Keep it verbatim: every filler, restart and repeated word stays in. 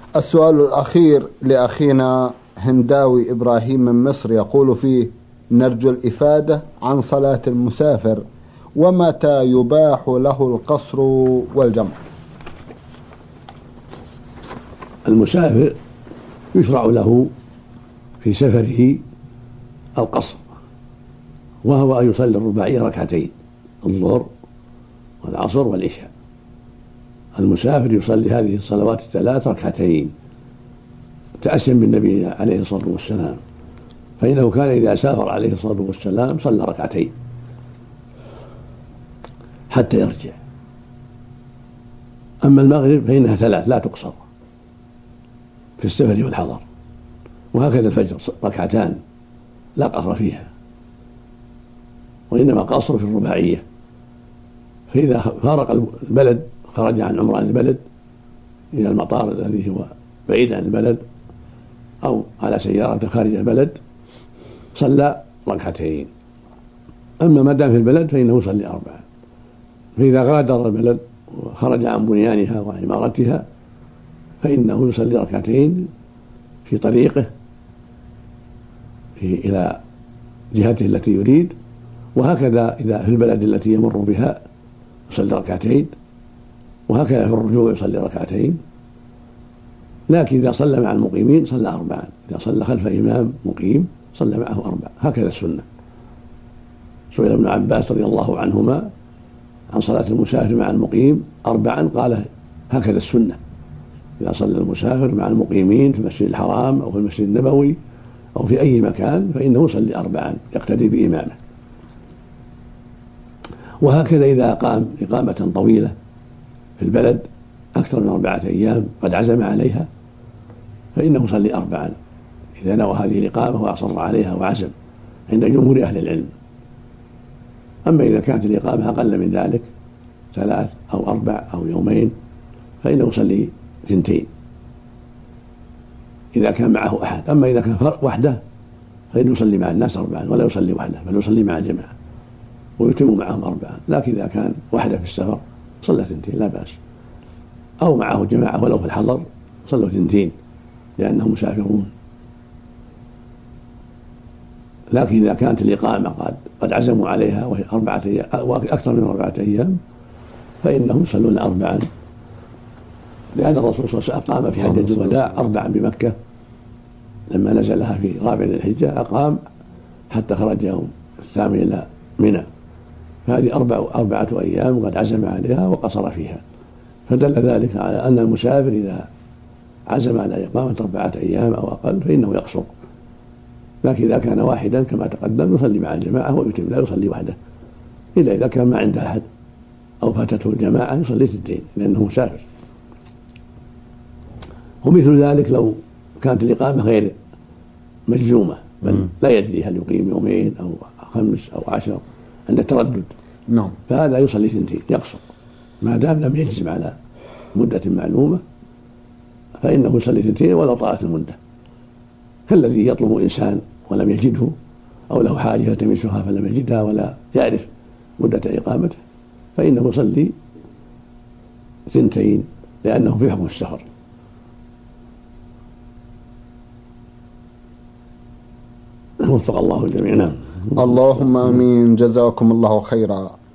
السؤال الأخير لأخينا هنداوي إبراهيم من مصر، يقول فيه: نرجو الإفادة عن صلاة المسافر، ومتى يباح له القصر والجمع؟ المسافر يشرع له في سفره القصر، وهو أن يصلي الرباعية ركعتين، الظهر والعصر والعشاء. المسافر يصلي هذه الصلوات الثلاث ركعتين تأسيا بالنبي عليه الصلاة والسلام، فإنه كان إذا سافر عليه الصلاة والسلام صلى ركعتين حتى يرجع. أما المغرب فإنها ثلاث لا تقصر في السفر والحضر، وهكذا الفجر ركعتان لا قصر فيها، وإنما قصر في الرباعية. فإذا فارق البلد، خرج عن عمران البلد إلى المطار الذي هو بعيد عن البلد أو على سيارة خارج البلد، صلى ركعتين. أما ما دام في البلد فإنه يصلي أربعة. فإذا غادر البلد وخرج عن بنيانها وعمارتها فإنه يصلي ركعتين في طريقه في إلى جهته التي يريد، وهكذا إذا في البلد التي يمر بها يصلي ركعتين، وهكذا في الرجوع يصلي ركعتين. لكن إذا صلى مع المقيمين صلى أربعا، إذا صلى خلف إمام مقيم صلى معه أربعا، هكذا السنة. سئل ابن عباس رضي الله عنهما عن صلاة المسافر مع المقيم أربعا، قال هكذا السنة. إذا صلى المسافر مع المقيمين في المسجد الحرام أو في المسجد النبوي أو في أي مكان فإنه يصلي أربعا يقتدي بإمامه. وهكذا إذا أقام إقامة طويلة في البلد أكثر من أربعة أيام قد عزم عليها فإنه يصلي أربعا إذا نوى هذه الإقامة وأصر عليها وعزم عند جمهور أهل العلم. أما إذا كانت الإقامة أقل من ذلك ثلاث أو أربع أو يومين فإنه يصلي اثنتين إذا كان معه أحد. أما إذا كان وحده فإنه يصلي مع الناس أربعا ولا يصلي وحده، بل يصلي مع الجماعة ويتم معهم أربعا. لكن إذا كان وحده في السفر صلى اثنتين لا بأس، أو معه جماعة ولو في الحضر صلوا اثنتين لأنهم مسافرون. لكن إذا كانت الإقامة قد قد عزموا عليها وهي أربعة أيام أكثر من أربعة أيام فإنهم يصلون أربعا، لأن الرسول صلى الله عليه وسلم أقام في حجة الوداع أربعا بمكة لما نزلها في رابع الحجة، أقام حتى خرج يوم الثامن إلى منى، فهذه أربع أربعة أيام قد عزم عليها وقصر فيها. فدل ذلك على أن المسافر إذا عزم على إقامة أربعة أيام أو أقل فإنه يقصر. لكن إذا كان واحدا كما تقدم يصلي مع الجماعة ويتم، لا يصلي وحده، إلا إذا كان ما عنده أحد أو فاتته الجماعة يصلي اثنتين لأنه مسافر. ومثل ذلك لو كانت الإقامة غير مجزومة بل لا يدري هل يقيم يومين أو خمس أو عشر عند التردد، نعم، فهذا يصلي اثنتين يقصر ما دام لم يجزم على مدة معلومة، فإنه يصلي اثنتين ولو طالت المدة، كالذي يطلب إنسان ولم يجده أو له حاجة يلتمسها فلم يجدها ولا يعرف مدة إقامته فإنه يصلي اثنتين لأنه في حكم السفر. وفق الله الجميع. نعم. اللهم آمين. جزاكم الله خيرا.